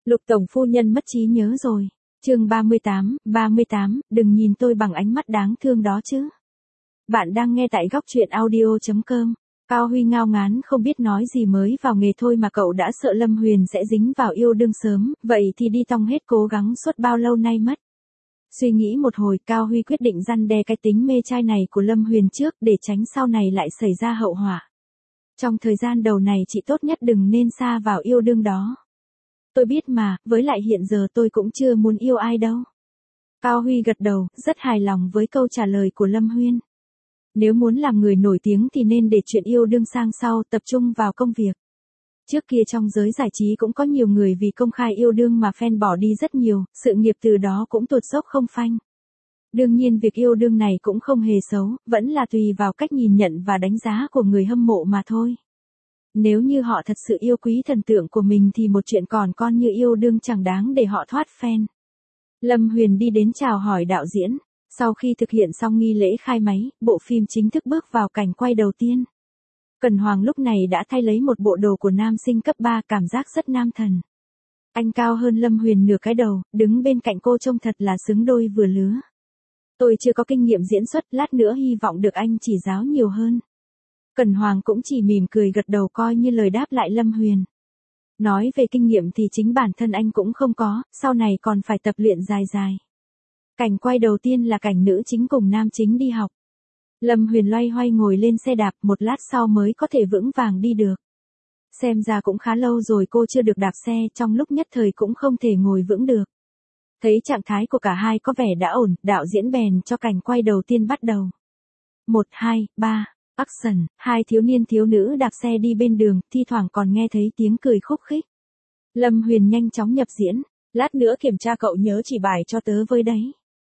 Lục tổng phu nhân mất trí nhớ rồi. Chương 38, đừng nhìn tôi bằng ánh mắt đáng thương đó chứ. Bạn đang nghe tại góc truyện audio.com. Cao Huy ngao ngán không biết nói gì, mới vào nghề thôi mà cậu đã sợ Lâm Huyền sẽ dính vào yêu đương sớm, vậy thì đi tong hết cố gắng suốt bao lâu nay mất. Suy nghĩ một hồi, Cao Huy quyết định răn đe cái tính mê trai này của Lâm Huyền trước để tránh sau này lại xảy ra hậu họa. Trong thời gian đầu này chị tốt nhất đừng nên sa vào yêu đương đó. Tôi biết mà, với lại hiện giờ tôi cũng chưa muốn yêu ai đâu. Cao Huy gật đầu, rất hài lòng với câu trả lời của Lâm Huyên. Nếu muốn làm người nổi tiếng thì nên để chuyện yêu đương sang sau, tập trung vào công việc. Trước kia trong giới giải trí cũng có nhiều người vì công khai yêu đương mà fan bỏ đi rất nhiều, sự nghiệp từ đó cũng tụt dốc không phanh. Đương nhiên việc yêu đương này cũng không hề xấu, vẫn là tùy vào cách nhìn nhận và đánh giá của người hâm mộ mà thôi. Nếu như họ thật sự yêu quý thần tượng của mình thì một chuyện còn con như yêu đương chẳng đáng để họ thoát fan. Lâm Huyền đi đến chào hỏi đạo diễn. Sau khi thực hiện xong nghi lễ khai máy, bộ phim chính thức bước vào cảnh quay đầu tiên. Cẩn Hoàng lúc này đã thay lấy một bộ đồ của nam sinh cấp 3, cảm giác rất nam thần. Anh cao hơn Lâm Huyền nửa cái đầu, đứng bên cạnh cô trông thật là xứng đôi vừa lứa. Tôi chưa có kinh nghiệm diễn xuất, lát nữa hy vọng được anh chỉ giáo nhiều hơn. Cẩn Hoàng cũng chỉ mỉm cười gật đầu coi như lời đáp lại Lâm Huyền. Nói về kinh nghiệm thì chính bản thân anh cũng không có, sau này còn phải tập luyện dài dài. Cảnh quay đầu tiên là cảnh nữ chính cùng nam chính đi học. Lâm Huyền loay hoay ngồi lên xe đạp, một lát sau mới có thể vững vàng đi được. Xem ra cũng khá lâu rồi cô chưa được đạp xe, trong lúc nhất thời cũng không thể ngồi vững được. Thấy trạng thái của cả hai có vẻ đã ổn, đạo diễn bèn cho cảnh quay đầu tiên bắt đầu. 1, 2, 3, action. Hai thiếu niên thiếu nữ đạp xe đi bên đường, thi thoảng còn nghe thấy tiếng cười khúc khích. Lâm Huyền nhanh chóng nhập diễn. Lát nữa kiểm tra cậu nhớ chỉ bài cho tớ với đấy.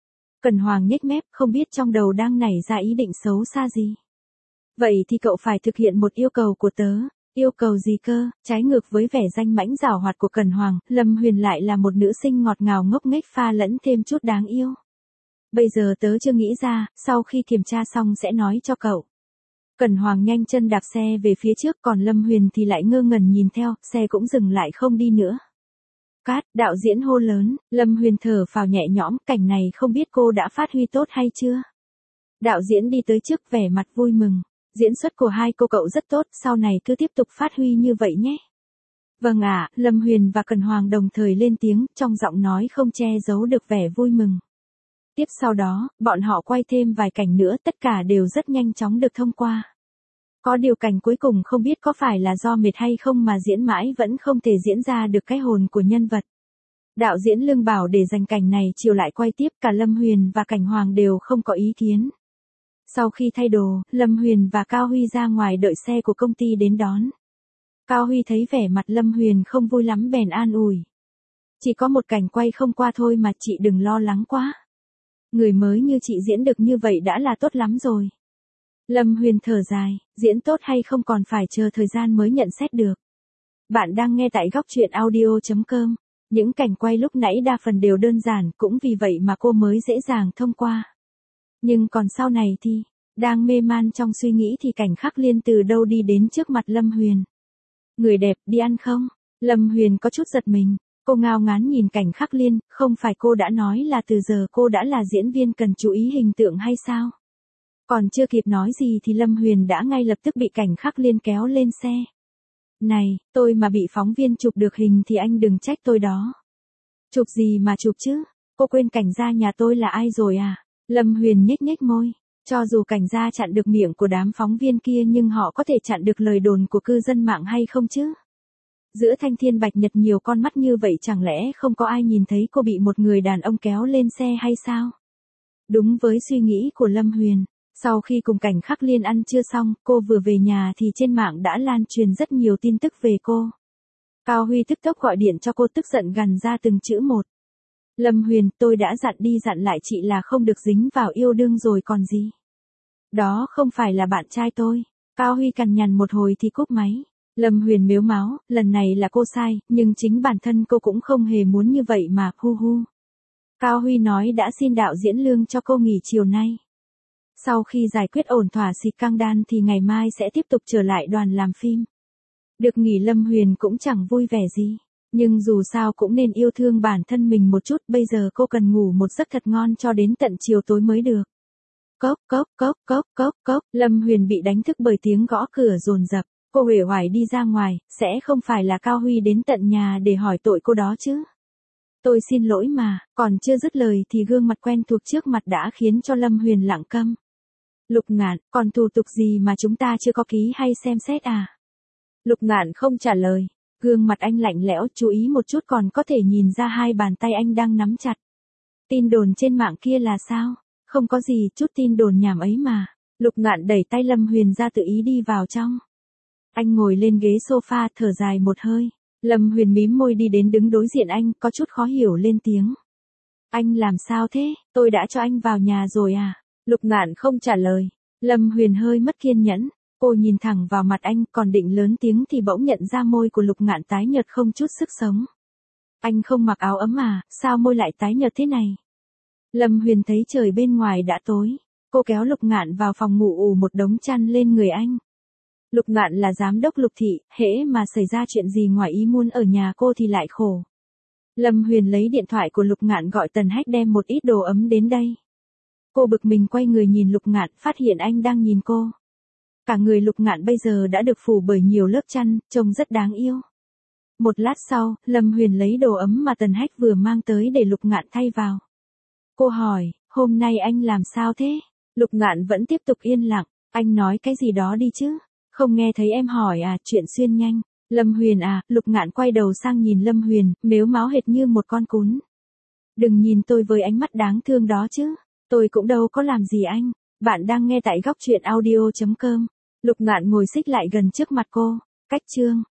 Cẩn Hoàng nhếch mép, không biết trong đầu đang nảy ra ý định xấu xa gì. Vậy thì cậu phải thực hiện một yêu cầu của tớ. Yêu cầu gì cơ? Trái ngược với vẻ danh mãnh giảo hoạt của Cẩn Hoàng, Lâm Huyền lại là một nữ sinh ngọt ngào ngốc nghếch pha lẫn thêm chút đáng yêu. Bây giờ tớ chưa nghĩ ra, sau khi kiểm tra xong sẽ nói cho cậu. Cẩn Hoàng nhanh chân đạp xe về phía trước, còn Lâm Huyền thì lại ngơ ngẩn nhìn theo, xe cũng dừng lại không đi nữa. Cát, đạo diễn hô lớn. Lâm Huyền thở phào nhẹ nhõm, cảnh này không biết cô đã phát huy tốt hay chưa. Đạo diễn đi tới trước vẻ mặt vui mừng. Diễn xuất của hai cô cậu rất tốt, sau này cứ tiếp tục phát huy như vậy nhé. Vâng ạ, Lâm Huyền và Cẩn Hoàng đồng thời lên tiếng, trong giọng nói không che giấu được vẻ vui mừng. Tiếp sau đó, bọn họ quay thêm vài cảnh nữa, tất cả đều rất nhanh chóng được thông qua. Có điều cảnh cuối cùng không biết có phải là do mệt hay không mà diễn mãi vẫn không thể diễn ra được cái hồn của nhân vật. Đạo diễn Lương bảo để dành cảnh này chiều lại quay tiếp, cả Lâm Huyền và Cảnh Hoàng đều không có ý kiến. Sau khi thay đồ, Lâm Huyền và Cao Huy ra ngoài đợi xe của công ty đến đón. Cao Huy thấy vẻ mặt Lâm Huyền không vui lắm bèn an ủi. Chỉ có một cảnh quay không qua thôi mà chị đừng lo lắng quá. Người mới như chị diễn được như vậy đã là tốt lắm rồi. Lâm Huyền thở dài, diễn tốt hay không còn phải chờ thời gian mới nhận xét được. Bạn đang nghe tại góc truyện audio.com. Những cảnh quay lúc nãy đa phần đều đơn giản, cũng vì vậy mà cô mới dễ dàng thông qua. Nhưng còn sau này thì, đang mê man trong suy nghĩ thì Cảnh Khắc Liên từ đâu đi đến trước mặt Lâm Huyền. Người đẹp, đi ăn không? Lâm Huyền có chút giật mình. Cô ngao ngán nhìn Cảnh Khắc Liên, không phải cô đã nói là từ giờ cô đã là diễn viên cần chú ý hình tượng hay sao? Còn chưa kịp nói gì thì Lâm Huyền đã ngay lập tức bị Cảnh Khắc Liên kéo lên xe. Này, tôi mà bị phóng viên chụp được hình thì anh đừng trách tôi đó. Chụp gì mà chụp chứ? Cô quên Cảnh gia nhà tôi là ai rồi à? Lâm Huyền nhếch nhếch môi. Cho dù Cảnh gia chặn được miệng của đám phóng viên kia nhưng họ có thể chặn được lời đồn của cư dân mạng hay không chứ? Giữa thanh thiên bạch nhật nhiều con mắt như vậy chẳng lẽ không có ai nhìn thấy cô bị một người đàn ông kéo lên xe hay sao? Đúng với suy nghĩ của Lâm Huyền. Sau khi cùng Cảnh Khắc Liên ăn trưa xong, cô vừa về nhà thì trên mạng đã lan truyền rất nhiều tin tức về cô. Cao Huy tức tốc gọi điện cho cô, tức giận gằn ra từng chữ một. Lâm Huyền, tôi đã dặn đi dặn lại chị là không được dính vào yêu đương rồi còn gì. Đó không phải là bạn trai tôi. Cao Huy cằn nhằn một hồi thì cúp máy. Lâm Huyền mếu máo, lần này là cô sai, nhưng chính bản thân cô cũng không hề muốn như vậy mà, hu hu. Cao Huy nói đã xin đạo diễn Lương cho cô nghỉ chiều nay. Sau khi giải quyết ổn thỏa xịt căng đan thì ngày mai sẽ tiếp tục trở lại đoàn làm phim. Được nghỉ Lâm Huyền cũng chẳng vui vẻ gì. Nhưng dù sao cũng nên yêu thương bản thân mình một chút, bây giờ cô cần ngủ một giấc thật ngon cho đến tận chiều tối mới được. Cốc cốc cốc cốc cốc cốc, Lâm Huyền bị đánh thức bởi tiếng gõ cửa dồn dập. Cô uể oải đi ra ngoài, sẽ không phải là Cao Huy đến tận nhà để hỏi tội cô đó chứ. Tôi xin lỗi mà, còn chưa dứt lời thì gương mặt quen thuộc trước mặt đã khiến cho Lâm Huyền lặng câm. Lục Ngạn, còn thủ tục gì mà chúng ta chưa có ký hay xem xét à? Lục Ngạn không trả lời. Gương mặt anh lạnh lẽo, chú ý một chút còn có thể nhìn ra hai bàn tay anh đang nắm chặt. Tin đồn trên mạng kia là sao? Không có gì, chút tin đồn nhảm ấy mà. Lục Ngạn đẩy tay Lâm Huyền ra tự ý đi vào trong. Anh ngồi lên ghế sofa thở dài một hơi. Lâm Huyền mím môi đi đến đứng đối diện anh, có chút khó hiểu lên tiếng. Anh làm sao thế, tôi đã cho anh vào nhà rồi à? Lục Ngạn không trả lời. Lâm Huyền hơi mất kiên nhẫn. Cô nhìn thẳng vào mặt anh, còn định lớn tiếng thì bỗng nhận ra môi của Lục Ngạn tái nhợt không chút sức sống. Anh không mặc áo ấm à, sao môi lại tái nhợt thế này? Lâm Huyền thấy trời bên ngoài đã tối. Cô kéo Lục Ngạn vào phòng ngủ ủ một đống chăn lên người anh. Lục Ngạn là giám đốc Lục thị, hễ mà xảy ra chuyện gì ngoài ý muốn ở nhà cô thì lại khổ. Lâm Huyền lấy điện thoại của Lục Ngạn gọi Tần Hách đem một ít đồ ấm đến đây. Cô bực mình quay người nhìn Lục Ngạn, phát hiện anh đang nhìn cô. Cả người Lục Ngạn bây giờ đã được phủ bởi nhiều lớp chăn, trông rất đáng yêu. Một lát sau, Lâm Huyền lấy đồ ấm mà Tần Hách vừa mang tới để Lục Ngạn thay vào. Cô hỏi, hôm nay anh làm sao thế? Lục Ngạn vẫn tiếp tục yên lặng, anh nói cái gì đó đi chứ? Không nghe thấy em hỏi à, chuyện xuyên nhanh. Lâm Huyền à, Lục Ngạn quay đầu sang nhìn Lâm Huyền, mếu máo hệt như một con cún. Đừng nhìn tôi với ánh mắt đáng thương đó chứ, tôi cũng đâu có làm gì anh. Bạn đang nghe tại góc truyện audio.com. Lục Ngạn ngồi xích lại gần trước mặt cô. Cách chương